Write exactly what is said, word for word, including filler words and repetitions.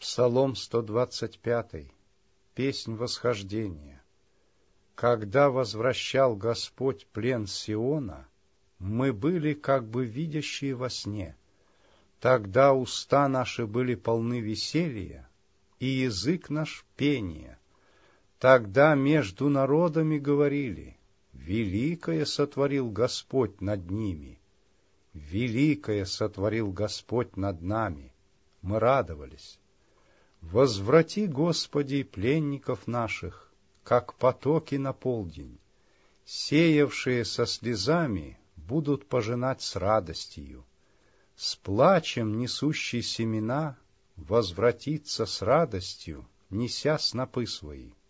Псалом сто двадцать пятый. Песнь восхождения. Когда возвращал Господь плен Сиона, мы были как бы видящие во сне. Тогда уста наши были полны веселья, и язык наш пения. Тогда между народами говорили: великое сотворил Господь над ними, великое сотворил Господь над нами. Мы радовались. Возврати, Господи, пленников наших, как потоки на полдень. Сеявшие со слезами будут пожинать с радостью. С плачем несущий семена возвратится с радостью, неся снопы свои.